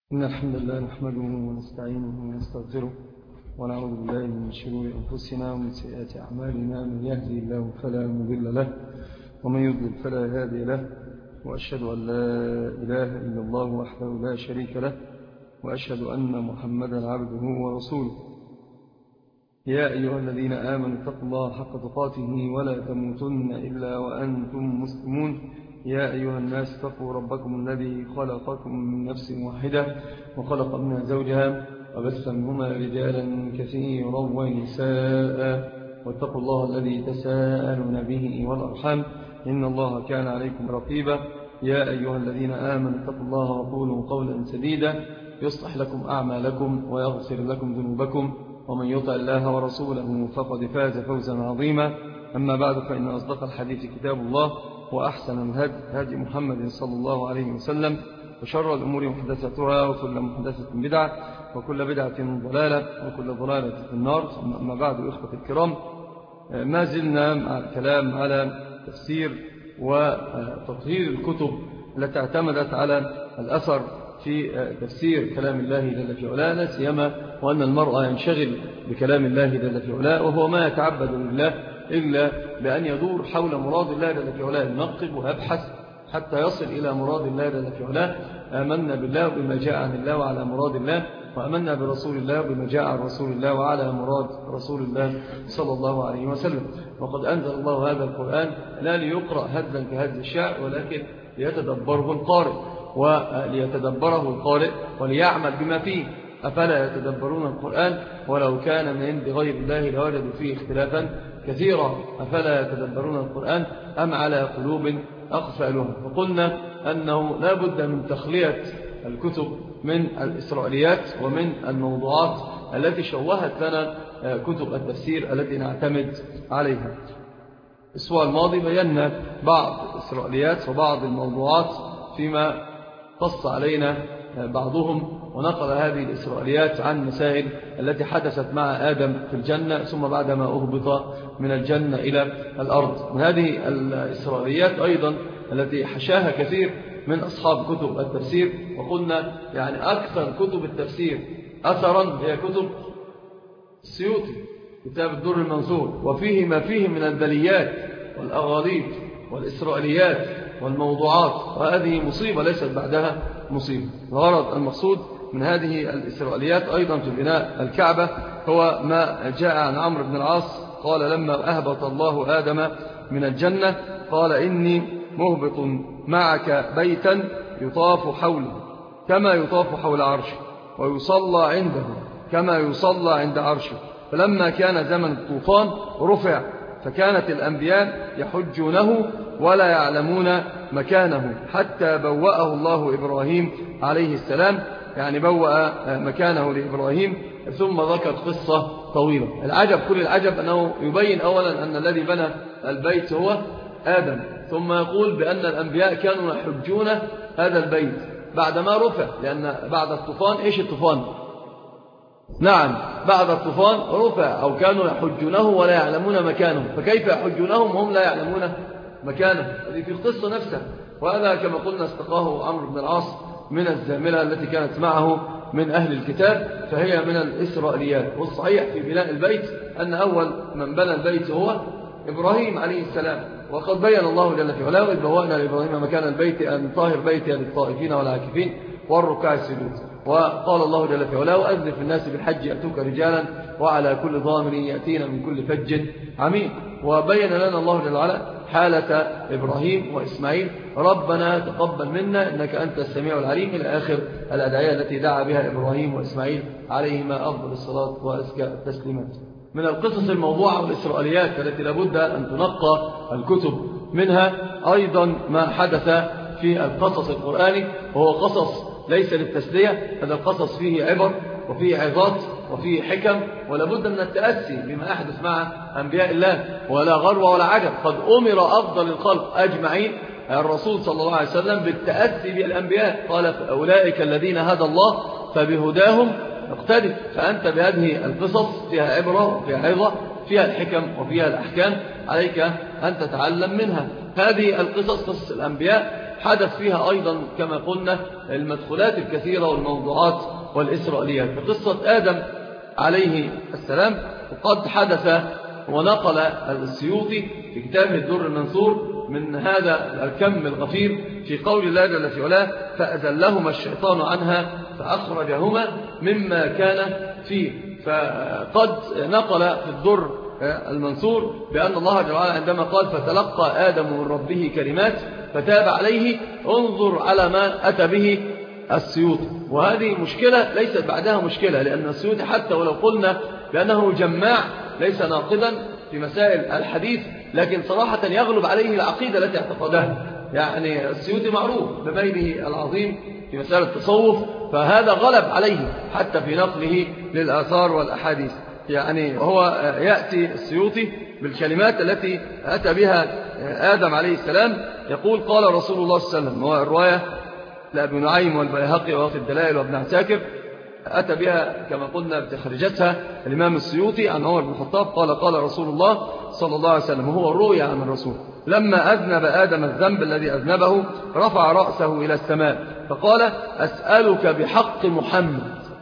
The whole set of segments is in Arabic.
إن الحمد لله نحمده ونستعينه ونستغفره ونعوذ بالله من شرور أنفسنا ومن سيئات أعمالنا. من يهدي الله فلا مضل له ومن يضلل فلا هادي له، وأشهد أن لا إله إلا الله وحده لا شريك له، وأشهد أن محمدا عبده ورسوله. يا أيها الذين آمنوا اتقوا الله حق تقاته ولا تموتن إلا وأنتم مسلمون. يا أيها الناس اتقوا ربكم الذي خلقكم من نفس واحدة وخلق منها زوجها وبث منهما رجالا كثيرا ونساء، واتقوا الله الذي تساءلون به والأرحام إن الله كان عليكم رقيبا. يا أيها الذين آمنوا اتقوا الله وقولوا قولا سديدا يصلح لكم أعمالكم ويغفر لكم ذنوبكم، ومن يطع الله ورسوله فقد فاز فوزا عظيما. أما بعد، فإن أصدق الحديث كتاب الله، وأحسن الهدي هدي محمد صلى الله عليه وسلم، وشر الأمور محدثتها، وكل محدثة بدعة، وكل بدعة ضلالة، وكل ضلالة في النار. أما بعد، إخوة الكرام، ما زلنا مع الكلام على تفسير وتطهير الكتب التي اعتمدت على الأثر في تفسير كلام الله جل في علاه، لا سيما وأن المرء ينشغل بكلام الله جل في علاه، وهو ما يتعبد لله إلا بأن يدور حول مراد الله جل في علاه، ينقب ويبحث حتى يصل إلى مراد الله جل في علاه. آمنا بالله بما جاء عن الله وعلى مراد الله، وآمنا برسول الله بما جاء عن رسول الله وعلى مراد رسول الله صلى الله عليه وسلم. وقد أنزل الله هذا القرآن لا ليقرأ هزا كهز الشعر، ولكن ليتدبره القارئ، وليتدبره القارئ وليعمل بما فيه. أفلا يتدبرون القرآن ولو كان من عند غير الله لوجدوا فيه اختلافا كثيرا. أفلا يتدبرون القرآن أم على قلوب أقفالها. وقلنا أنه لا بد من تخلية الكتب من الإسرائيليات ومن الموضوعات التي شوهت لنا كتب التفسير التي نعتمد عليها. الأسبوع الماضي بينا بعض الإسرائيليات وبعض الموضوعات فيما قص علينا بعضهم، ونقل هذه الإسرائيليات عن مسائل التي حدثت مع آدم في الجنة، ثم بعدما أهبط من الجنة إلى الأرض. من هذه الإسرائيليات أيضا التي حشاها كثير من أصحاب كتب التفسير، وقلنا يعني أكثر كتب التفسير أثرا هي كتب السيوطي، كتاب الدر المنثور، وفيه ما فيه من البليات والأغاليط والإسرائيليات والموضوعات، وهذه مصيبة ليست بعدها مصيبة. الغرض المقصود من هذه الإسرائيليات أيضا في بناء الكعبة هو ما جاء عن عمرو بن العاص قال لما أهبط الله آدم من الجنة قال إني مهبط معك بيتا يطاف حوله كما يطاف حول عرشه، ويصلى عنده كما يصلى عند عرشه. فلما كان زمن الطوفان رفع، فكانت الأنبياء يحجونه ولا يعلمون مكانه، حتى بوأه الله إبراهيم عليه السلام، يعني بوأ مكانه لإبراهيم. ثم ذكر قصة طويلة. العجب كل العجب أنه يبين أولا أن الذي بنى البيت هو آدم، ثم يقول بأن الأنبياء كانوا يحجون هذا البيت بعدما رفع، لأن بعد الطوفان إيش الطوفان؟ نعم، بعد الطوفان رفع، أو كانوا يحجونه ولا يعلمون مكانه، فكيف يحجونهم وهم لا يعلمون مكانه؟ هذه في القصة نفسها. وهذا كما قلنا استقاه عمرو بن العاص من الزاملة التي كانت معه من أهل الكتاب، فهي من الإسرائيليات. والصحيح في بناء البيت أن أول من بنى البيت هو إبراهيم عليه السلام. وقد بين الله جل في علاه إذ بوأنا لإبراهيم مكان البيت أن طاهر بيتي للطائفين والعاكفين والركع السجود. وقال الله جل في علاه وأذن في الناس بالحج يأتوك رجالا وعلى كل ضامر يأتين من كل فج عميق. وبين لنا الله جل وعلا حالة إبراهيم وإسماعيل: ربنا تقبل منا إنك أنت السميع العليم، إلى آخر الأدعية التي دعا بها إبراهيم وإسماعيل عليهما أفضل الصلاة وأزكى التسليمات. من القصص الموضوعة والإسرائيليات التي لابد أن تنقى الكتب منها أيضا ما حدث في القصص القرآني، وهو قصص ليس للتسلية. هذا القصص فيه عبر وفيه عظات وفيه حكم، ولابد من التأسي بما أحدث مع أنبياء الله، ولا غرو ولا عجب. قد أمر أفضل الخلق أجمعين الرسول صلى الله عليه وسلم بالتأسي بالأنبياء، قال أولئك الذين هدى الله فبهداهم اقتدي. فأنت بهذه القصص فيها عبرة وفيها عظة، فيها الحكم وفيها الأحكام، عليك أن تتعلم منها. هذه القصص قصص الأنبياء حدث فيها أيضا كما قلنا المدخلات الكثيرة والموضوعات والإسرائيليات. قصة آدم عليه السلام وقد حدث ونقل السيوطي في كتابه الدر المنثور من هذا الكم الغفير في قول الله جل في علاه: فأزلهما الشيطان عنها فأخرجهما مما كان فيه. فقد نقل في الدر المنثور بأن الله جل وعلا عندما قال: فتلقى آدم من ربه كلمات فتاب عليه، انظر على ما أتى به السيوطي. وهذه مشكلة ليست بعدها مشكلة، لأن السيوطي حتى ولو قلنا بأنه جماع ليس ناقضا في مسائل الحديث، لكن صراحة يغلب عليه العقيدة التي اعتقدها. يعني السيوطي معروف بميله العظيم في مسائل التصوف، فهذا غلب عليه حتى في نقله للآثار والأحاديث. يعني هو يأتي السيوطي بالكلمات التي أتى بها آدم عليه السلام، يقول: قال رسول الله صلى الله عليه وسلم، والرواية لأبي نعيم والبيهقي وفي الدلائل وابن عساكر، أتى بها كما قلنا بتخرجتها الإمام السيوطي عن عمر بن الخطاب قال: قال رسول الله صلى الله عليه وسلم، وهو الرؤيا عن الرسول: لما أذنب آدم الذنب الذي أذنبه رفع رأسه إلى السماء فقال: أسألك بحق محمد.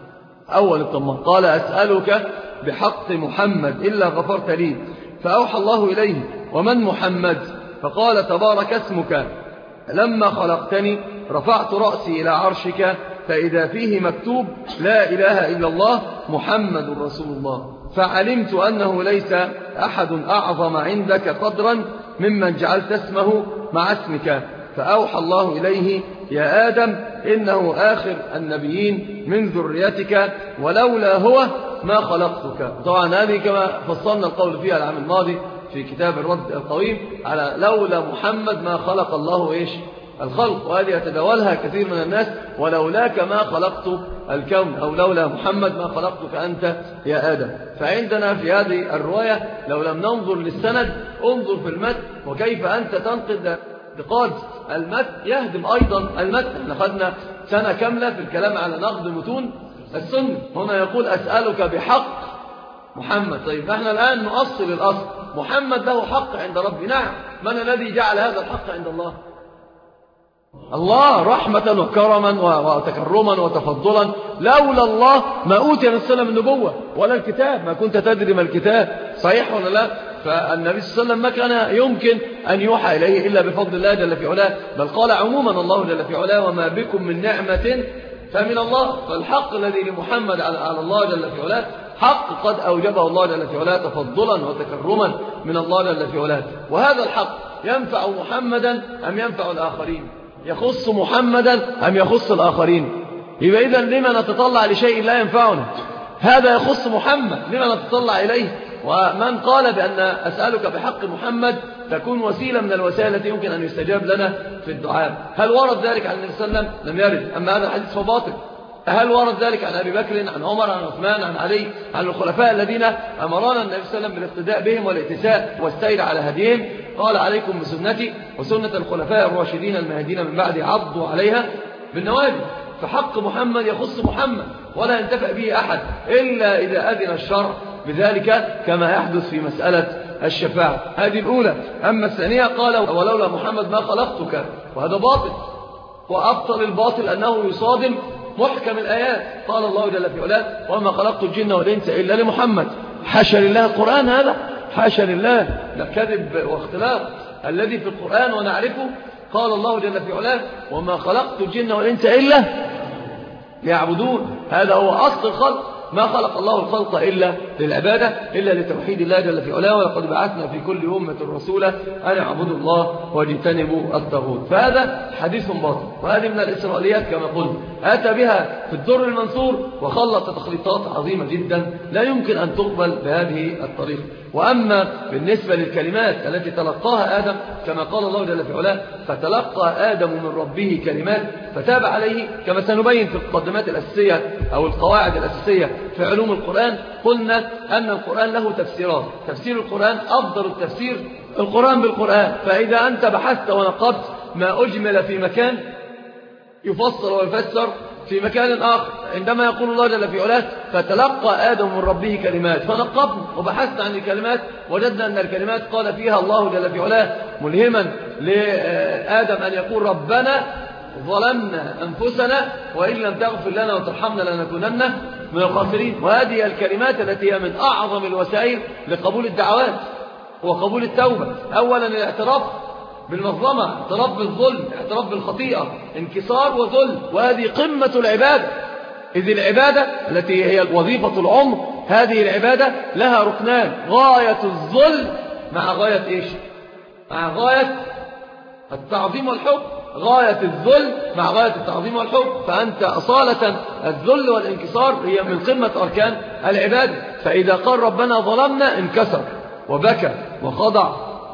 أول الطمان قال: أسألك بحق محمد إلا غفرت لي. فأوحى الله إليه: ومن محمد؟ فقال: تبارك اسمك، لما خلقتني رفعت رأسي إلى عرشك فإذا فيه مكتوب: لا إله إلا الله محمد رسول الله. فعلمت أنه ليس أحد أعظم عندك قدرا ممن جعلت اسمه مع اسمك. فأوحى الله إليه: يا آدم إنه آخر النبيين من ذريتك، ولولا هو ما خلقتك. طبعا هذه كما فصلنا القول فيها العام الماضي في كتاب الرد القويم على لولا محمد ما خلق الله الخلق، وهذه يتداولها كثير من الناس: ولولاك ما خلقت الكون، أو لولا محمد ما خلقتك أنت يا آدم. فعندنا في هذه الرواية لو لم ننظر للسند انظر في المتن، وكيف أنت تنقد نقاد المتن يهدم أيضا المتن. احنا خدنا سنة كاملة في الكلام على نقد متون السنة، هنا يقول: أسألك بحق محمد. طيب احنا الآن نؤصل الأصل، محمد له حق عند ربي، نعم. من الذي جعل هذا الحق عند الله؟ الله، رحمة وكرما وتكرما وتفضلا. لولا الله ما أوتي من السلام النبوة ولا الكتاب، ما كنت تدري ما الكتاب، صحيح ولا لا؟ فالنبي صلى الله عليه وسلم ما كان يمكن أن يوحى إليه إلا بفضل الله جل في علاه، بل قال عموما الله جل في علاه: وما بكم من نعمة فمن الله. فالحق الذي لمحمد على الله جل في علاه حق قد أوجبه الله جل في علاه تفضلا وتكرما من الله جل في علاه. وهذا الحق ينفع محمدا أم ينفع الآخرين؟ يخص محمدا أم يخص الآخرين؟ يبقى إذن لما نتطلع لشيء لا ينفعنا؟ هذا يخص محمد، لما نتطلع إليه؟ ومن قال بأن أسألك بحق محمد تكون وسيلة من الوسائل التي يمكن أن يستجاب لنا في الدعاء. هل ورد ذلك عن النبي صلى الله عليه وسلم؟ لم يرد. أما هذا الحديث فباطل. هل ورد ذلك عن أبي بكر، عن عمر، عن عثمان، عن علي، عن الخلفاء الذين أمرنا النبي صلى الله عليه وسلم بالاقتداء بهم والاتساء والسير على هديهم؟ قال: عليكم بسنتي وسنة الخلفاء الراشدين المهديين من بعد، عضوا عليها بالنواجذ. فحق محمد يخص محمد ولا ينتفع به أحد إلا إذا أذن الشرع بذلك، كما يحدث في مسألة الشفاعة. هذه الأولى. أما الثانية قال: ولولا محمد ما خلقتك، وهذا باطل. وأبطل الباطل أنه يصادم محكم الآيات. قال الله جل في علاه: وما خلقت الجن والإنس إلا لمحمد. حاشا لله القرآن هذا، حاشا لله، ده كذب واختلاف. الذي في القرآن ونعرفه قال الله جل في علاه: وما خلقت الجن والإنس إلا ليعبدون. هذا هو أصل الخلق، ما خلق الله الخلق إلا للعبادة، إلا لتوحيد الله جل في علاه. ولقد بعثنا في كل أمة رسولا أن اعبدوا الله واجتنبوا الطاغوت. فهذا حديث باطل، وهذه من الإسرائيليات كما قلت، أتى بها في الدر المنثور وخلط تخليطات عظيمة جدا لا يمكن أن تقبل بهذه الطريقة. وأما بالنسبة للكلمات التي تلقاها آدم كما قال الله جل في علاه: فتلقى آدم من ربه كلمات فتاب عليه، كما سنبين في القدمات الأساسية أو القواعد الأساسية في علوم القرآن. قلنا أن القرآن له تفسيرات، تفسير القرآن أفضل التفسير القرآن بالقرآن. فإذا أنت بحثت ونقبت ما أجمل في مكان يفصل ويفسر في مكان آخر عندما يقول الله جل في علاه فتلقى آدم من ربه كلمات فنقبنا وبحثنا عن الكلمات وجدنا أن الكلمات قال فيها الله جل في علاه ملهما لآدم أن يقول ربنا ظلمنا أنفسنا وإن لم تغفر لنا وترحمنا لنكونن من الخاسرين. وهذه الكلمات التي هي من أعظم الوسائل لقبول الدعوات وقبول التوبة. أولا الاعتراف بالمظلمة، اعتراف بالظلم، اعتراف بالخطيئة، انكسار وذل، وهذه قمة العبادة. إذ العبادة التي هي وظيفة العمر هذه العبادة لها ركنان: غاية الذل مع غاية إيش؟ مع غاية التعظيم والحب. غاية الذل مع غاية التعظيم والحب. فأنت أصالة الذل والانكسار هي من قمة أركان العبادة. فإذا قال ربنا ظلمنا انكسر وبكى وخضع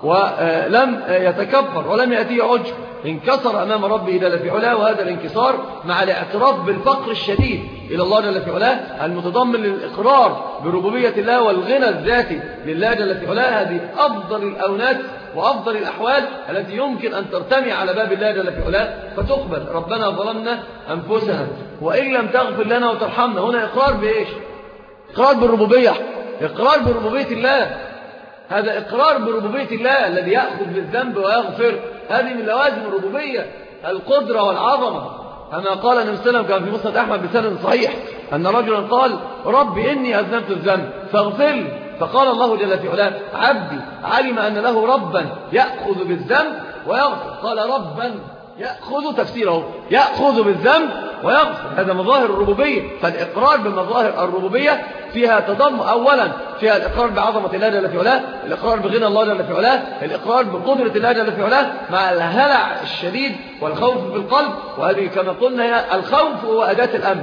ولم يتكبر ولم يأتيه عجب، انكسر أمام ربه جل في علاه. وهذا الانكسار مع الاعتراف بالفقر الشديد إلى الله جل في علاه المتضمن للإقرار بربوبية الله والغنى الذاتي لله جل في علاه. هذه أفضل الأونات وأفضل الأحوال التي يمكن أن ترتمي على باب الله جل في علاه فتقبل. ربنا ظلمنا أنفسنا وإن لم تغفر لنا وترحمنا. هنا إقرار بإيش؟ إقرار بالربوبية، إقرار بربوبية الله. هذا إقرار بربوبية الله الذي يأخذ بالذنب ويغفر. هذه من لوازم الربوبية القدرة والعظمة. أما قال النبي صلى الله عليه وسلم كان في مسند أحمد بسند صحيح أن رجلا قال رب إني أذنبت الذنب فاغفر لي. فقال الله جل في علاه عبدي علم أن له ربا يأخذ بالذنب ويغفر. قال ربا يأخذ، تفسيره يأخذ بالذنب ويغفر. هذا مظاهر الربوبية. فالإقرار بمظاهر الربوبية فيها تضم أولا فيها الإقرار بعظمة الله جل في علاه، الإقرار بغنى الله جل في علاه، الإقرار بقدرة الله جل في علاه مع الهلع الشديد والخوف في القلب. وهذه كما قلنا هي الخوف هو أداة الأمن.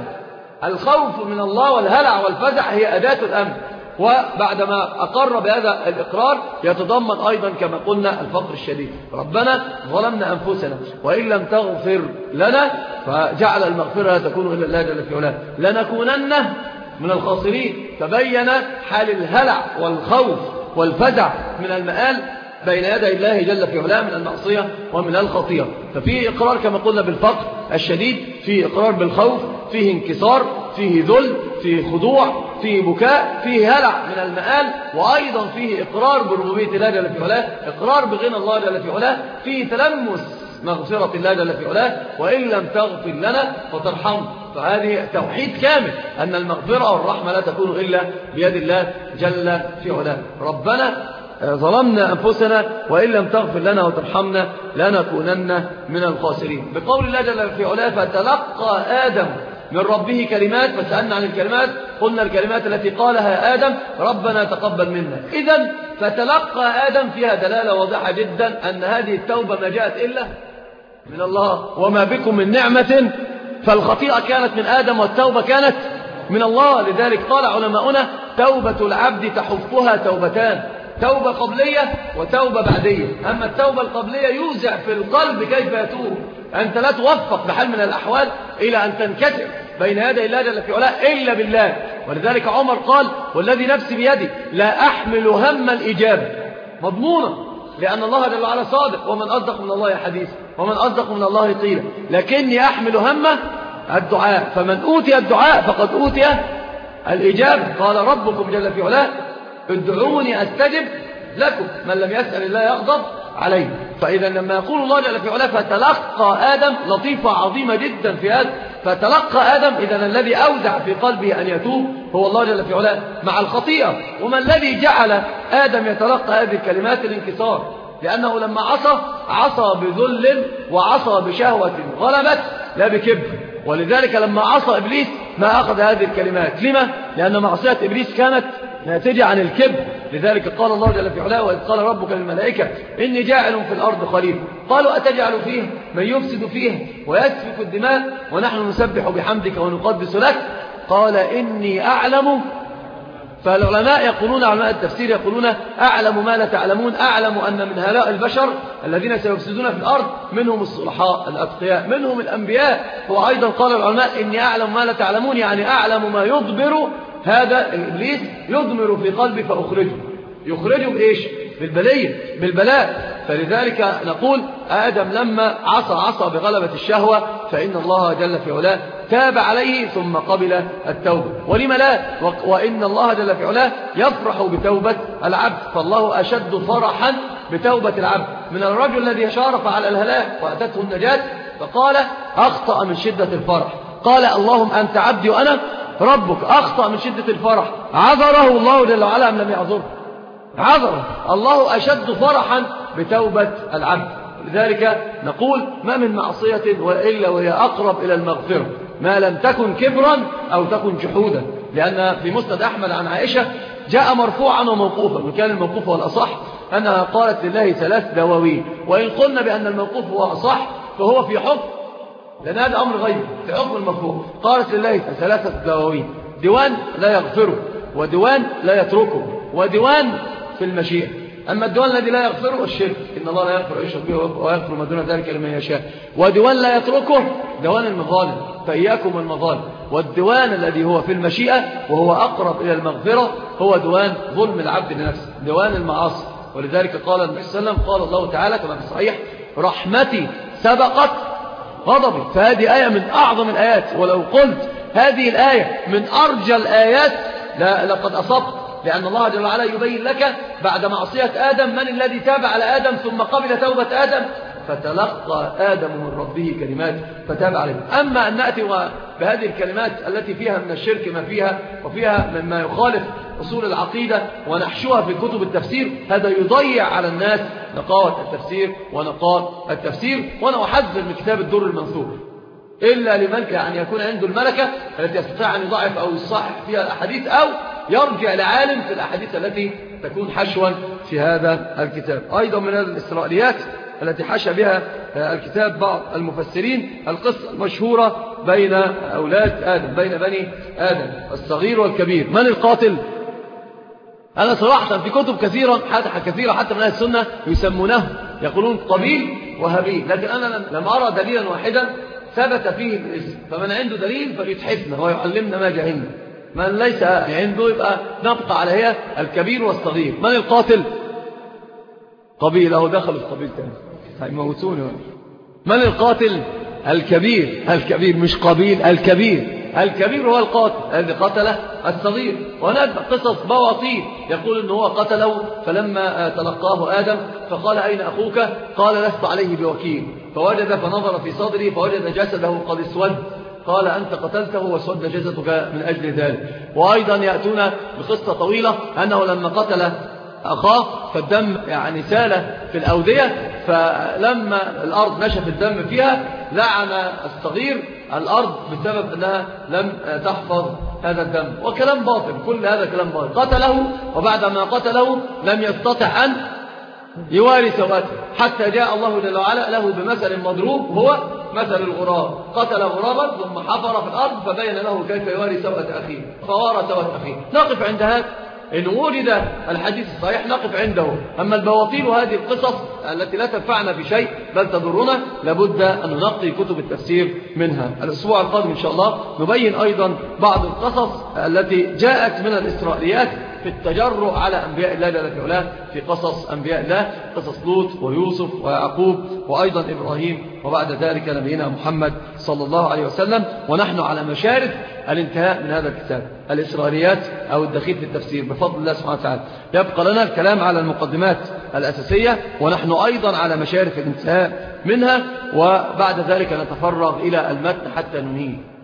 الخوف من الله والهلع والفزع هي أداة الأمن. وبعدما أقر بهذا الإقرار يتضمن أيضا كما قلنا الفقر الشديد. ربنا ظلمنا أنفسنا وإن لم تغفر لنا، فجعل المغفرة تكون إلا الله جل في علاه، لنكونن من الخاسرين. تبين حال الهلع والخوف والفزع من المآل بين يدي الله جل في علاه من المعصية ومن الخطيئة. ففيه إقرار كما قلنا بالفقر الشديد، فيه إقرار بالخوف، فيه انكسار، فيه ذل، فيه خضوع، فيه بكاء، فيه هلع من المآل، وأيضا فيه إقرار بربوبية الله جل في علاه، إقرار بغنى الله جل في علاه، فيه تلمس مغفرة الله جل في علاه وإن لم تغفر لنا فترحم. فهذه توحيد كامل أن المغفرة والرحمة لا تكون إلا بيد الله جل في علاه. ربنا ظلمنا أنفسنا وإن لم تغفر لنا وترحمنا لنكونن من الخاسرين. بقول الله جل في علاه فتلقى آدم من ربه كلمات. فسألنا عن الكلمات، قلنا الكلمات التي قالها آدم ربنا تقبل منا. إذن فتلقى آدم فيها دلالة واضحة جدا أن هذه التوبة ما جاءت إلا من الله. وما بكم من نعمة فالخطيئة كانت من آدم والتوبة كانت من الله. لذلك قال علماؤنا توبة العبد تحفها توبتان: توبة قبلية وتوبة بعدية. أما التوبة القبلية يوزع في القلب كيف يتوب. أنت لا توفق بحال من الأحوال إلى أن تنكسر بين يدي الله جل في علاه إلا بالله. ولذلك عمر قال والذي نفسي بيده لا أحمل هم الإجابة، مضمونة، لأن الله جل وعلا صادق. ومن أصدق من الله حديثا ومن أصدق من الله قيلا، لكني أحمل هم الدعاء. فمن أوتي الدعاء فقد أوتي الإجابة. قال ربكم جل في علاه ادعوني أستجب لكم، من لم يسأل الله يغضب عليه. فإذا لما يقول الله جل في علاه فتلقى آدم، لطيفة عظيمة جدا في هذا. فتلقى آدم، إذن الذي أودع في قلبه أن يتوب هو الله جل في علاه مع الخطيئة. وما الذي جعل آدم يتلقى هذه الكلمات؟ الانكسار. لأنه لما عصى بذل وعصى بشهوة غلبت لا بكبر. ولذلك لما عصى إبليس ما أخذ هذه الكلمات. لما؟ لأن معصية إبليس كانت ناتجة عن الكبر. لذلك قال الله جل في علاه وإذ قال ربك للملائكة إني جاعل في الأرض خليفة قالوا أتجعل فيها من يفسد فيها ويسفك الدماء ونحن نسبح بحمدك ونقدس لك قال إني أعلم. فالعلماء يقولون، علماء التفسير يقولون أعلم ما لا تعلمون. أعلم أن من هؤلاء البشر الذين سيفسدون في الأرض منهم الصلحاء الأتقياء منهم الأنبياء. وأيضا قال العلماء إني أعلم ما لا تعلمون، يعني أعلم ما يضبر هذا الإبليس، يضمر في قلبي فأخرجه. يخرجه بإيش؟ بالبلية، بالبلاء. فلذلك نقول آدم لما عصى بغلبة الشهوة فإن الله جل في علاه تاب عليه ثم قبل التوبة. ولم لا؟ وإن الله جل في علاه يفرح بتوبة العبد، فالله أشد فرحا بتوبة العبد من الرجل الذي شارف على الهلاك وأتته النجاة فقال أخطأ من شدة الفرح، قال اللهم أنت عبدي وأنا ربك، أخطأ من شدة الفرح، عذره الله جل وعلا أم لم يعذره؟ عذره. الله أشد فرحا بتوبة العبد. لذلك نقول ما من معصية وإلا وهي أقرب إلى المغفرة ما لم تكن كبرا أو تكن جحودا، لأن في مسند أحمد عن عائشة جاء مرفوعا وموقوفا، وكان الموقوف هو الأصح أنها قالت لله 3 دواوين، وإن قلنا بأن الموقوف هو أصح فهو في حكم، لأن هذا أمر غير في حكم المرفوع. قالت لله 3 دواوين، ديوان لا يغفره، وديوان لا يتركه، وديوان في المشيئة. أما الديوان الذي لا يغفره الشرك، إن الله لا يغفر يشرك به ويغفر ما دون ذلك لمن يشاء. وديوان لا يتركه ديوان المظالم، فإياكم المظالم. والديوان الذي هو في المشيئة وهو أقرب إلى المغفرة هو ديوان ظلم العبد لنفسه، ديوان المعاصي. ولذلك قال النبي صلى الله عليه وسلم، قال الله تعالى كما في الصحيح رحمتي سبقت غضبي. فهذه آية من أعظم الآيات، ولو قلت هذه الآية من أرجى الآيات لقد أصبت، لأن الله جل وعلا يبين لك بعد معصية آدم من الذي تاب على آدم ثم قبل توبة آدم، فتلقى آدم من ربه كلمات فتاب عليه. أما أن نأتي بهذه الكلمات التي فيها من الشرك ما فيها وفيها مما يخالف أصول العقيدة ونحشوها في كتب التفسير، هذا يضيع على الناس نقاوة التفسير ونقاء التفسير. وأنا أحذر من كتاب الدر المنثور إلا لمن يعني يكون عنده الملكة التي يستطيع أن يضعف أو يصحح فيها الأحاديث، أو يرجع لعالم في الأحاديث التي تكون حشوا في هذا الكتاب. أيضا من الإسرائيليات التي حشى بها الكتاب بعض المفسرين القصة المشهورة بين أولاد آدم، بين بني آدم الصغير والكبير. من القاتل؟ أنا صراحة في كتب كثيرة حتى من أهل السنة يسمونه يقولون قبيل وهابيل، لكن أنا لم أرى دليلا واحدا ثبت فيه الاسم. فمن عنده دليل فليتحفنا ويعلمنا ما جهلنا، من ليس عنده يبقى نبقى على هي الكبير والصغير. من القاتل؟ قبيل، أهو دخلوا في قبيل تاني هيموتوني. من القاتل؟ الكبير مش قبيل، الكبير هو القاتل الذي قتله الصغير. وهناك قصص بواطيل يقول إنه هو قتله فلما تلقاه آدم فقال أين أخوك؟ قال لست عليه بوكيل، فنظر في صدره فوجد جسده قد اسود، قال أنت قتلته وسود جسدك من أجل ذلك. وأيضا يأتون بقصة طويلة أنه لما قتل أخاه فالدم يعني سال في الأودية، فلما الأرض نشف الدم فيها لعن الصغير الأرض بسبب أنها لم تحفظ هذا الدم. وكلام باطل، كل هذا كلام باطل. قتله، وبعدما قتله لم يستطع أن يواري سوءته، حتى جاء الله جل وعلا له بمثل مضروب هو مثل الغراب. قتل غرابا ثم حفر في الأرض فبين له كيف يواري سوءة أخيه فوارى سوءة أخيه. نقف عند هذا، إن وجد الحديث الصحيح نقف عنده. أما البواطيل وهذه القصص التي لا تنفعنا بشيء بل تضرنا لابد أن ننقي كتب التفسير منها. الأسبوع القادم إن شاء الله نبين أيضا بعض القصص التي جاءت من الإسرائيليات في التجرؤ على أنبياء الله جل في علاه، في قصص أنبياء الله، قصص لوط ويوسف ويعقوب وأيضا إبراهيم، وبعد ذلك نبينا محمد صلى الله عليه وسلم. ونحن على مشارف الانتهاء من هذا الكتاب الإسرائيليات أو الدخيل في التفسير بفضل الله سبحانه وتعالى. يبقى لنا الكلام على المقدمات الأساسية، ونحن أيضا على مشارف الانتهاء منها، وبعد ذلك نتفرغ إلى المتن حتى ننهيه.